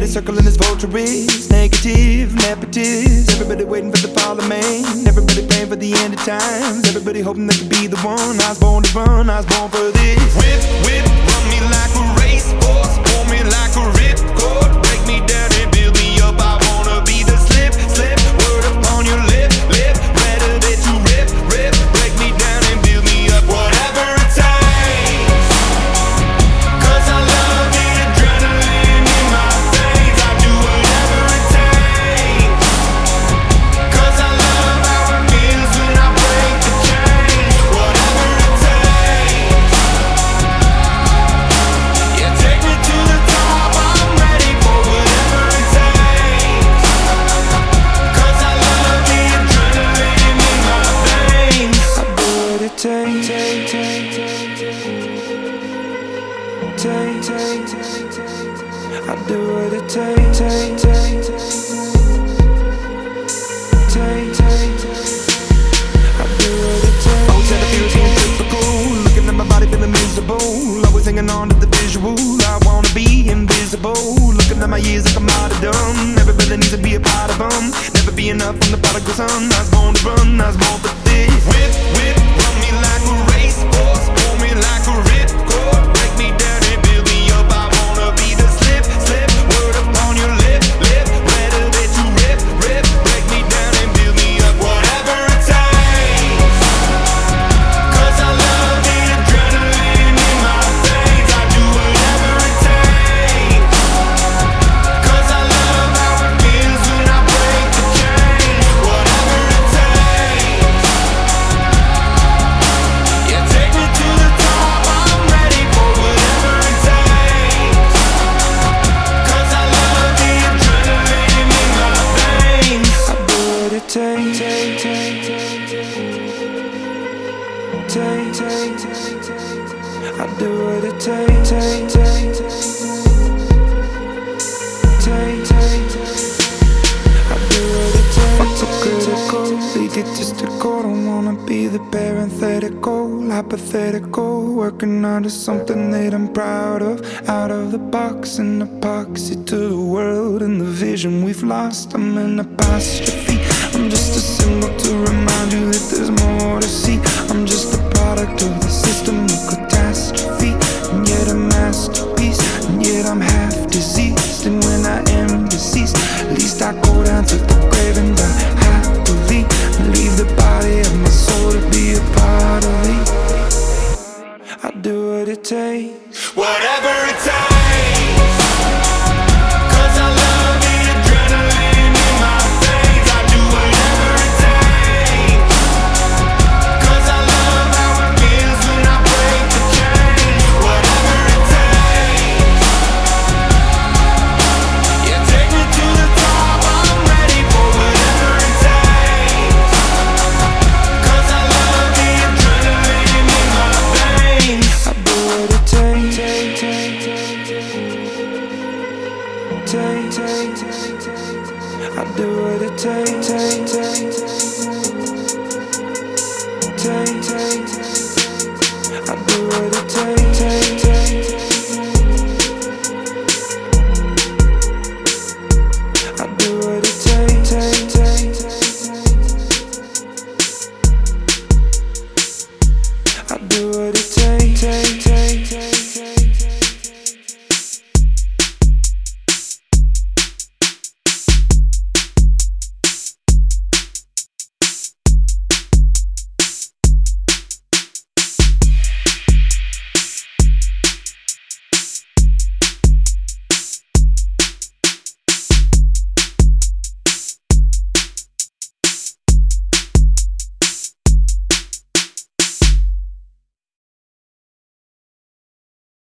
circling this vulture is negative, nepotist. Everybody waiting for the fall of man. Everybody praying for the end of times. Everybody hoping they could be the one. I was born to run, I was born for this. Whip, whip, run me like a racehorse, pull me like a ripcord, break me down and build me up. I wanna be the slip, slip, word upon your lip, lip, better that you rip, rip, break me down and build me up. Whatever it takes, 'cause I love the adrenaline in my veins. I do whatever it takes, 'cause I love how it feels when I break the chains. Whatever it takes, yeah, take me to the top. I'm ready for whatever it takes, 'cause I love the adrenaline in my veins. I do what it takes. I do what it takes. I do what it takes. Oh, said I feel so typical. Looking at my body feeling miserable. Always hanging on to the visual. I wanna be invisible. Looking at my years like I'm martyrdom. Everybody needs to be a part of them. Never be enough from the prodigal son. I was born to run, I was born for this. Whip, whip, run me like a racehorse, pull me like a ripcord, break me down and build me up. I wanna be the slip, slip, word upon your lip, lip, better that you rip, rip, break me down and build me up. Whatever it takes, 'cause I love the adrenaline in my veins. I do whatever it takes, 'cause I love how it feels when I break the chains. Whatever it takes, yeah, take me to the top. I'm ready for whatever it takes, 'cause I love the adrenaline in my veins. I do what it takes. I do what it takes. I do what it takes. Critical, egotistical. Don't wanna be the parenthetical, hypothetical. Working on to something that I'm proud of. Out of the box, an epoxy to the world and the vision we've lost. I'm an apostrophe. I'm just a symbol to remind you that there's more to see. I'm just a product of the system of catastrophe, and yet a masterpiece, and yet I'm half diseased. And when I am deceased, at least I go down to the grave and die happily, and leave the body of my soul to be a part of me. I do what it takes. Whatever it takes, 'cause I love the adrenaline in my veins. I do whatever it takes, 'cause I love how it feels when I break the chains. Whatever it takes, yeah, take me to the top. I'm ready for whatever it takes, 'cause I love the adrenaline in my veins. I do what it takes. I do what it takes.